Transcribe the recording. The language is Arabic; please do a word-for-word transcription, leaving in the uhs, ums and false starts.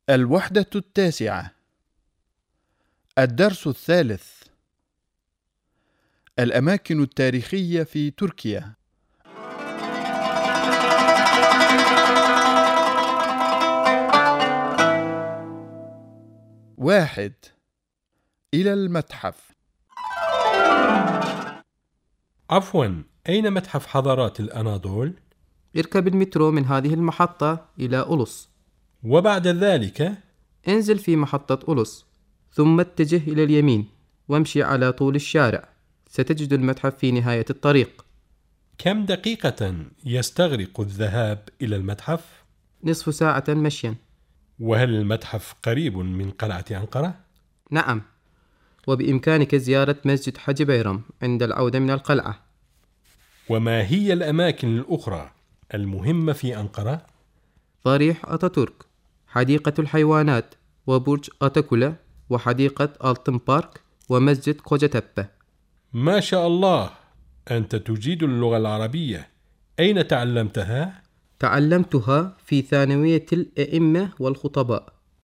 الوحدة التاسعة. الدرس الثالث. الأماكن التاريخية في تركيا. واحد. إلى المتحف. عفواً، أين متحف حضارات الأناضول؟ اركب المترو من هذه المحطة إلى أولوس، وبعد ذلك انزل في محطة أولوس، ثم اتجه إلى اليمين وامشي على طول الشارع، ستجد المتحف في نهاية الطريق. كم دقيقة يستغرق الذهاب إلى المتحف؟ نصف ساعة مشيا. وهل المتحف قريب من قلعة أنقرة؟ نعم، وبإمكانك زيارة مسجد حاجي بيرم عند العودة من القلعة. وما هي الأماكن الأخرى المهمة في أنقرة؟ ضريح أتاتورك، حديقة الحيوانات، وبرج أتاكولا، وحديقة ألتن بارك، ومسجد كوجاتبة. ما شاء الله، أنت تجيد اللغة العربية. أين تعلمتها؟ تعلمتها في ثانوية الأئمة والخطباء.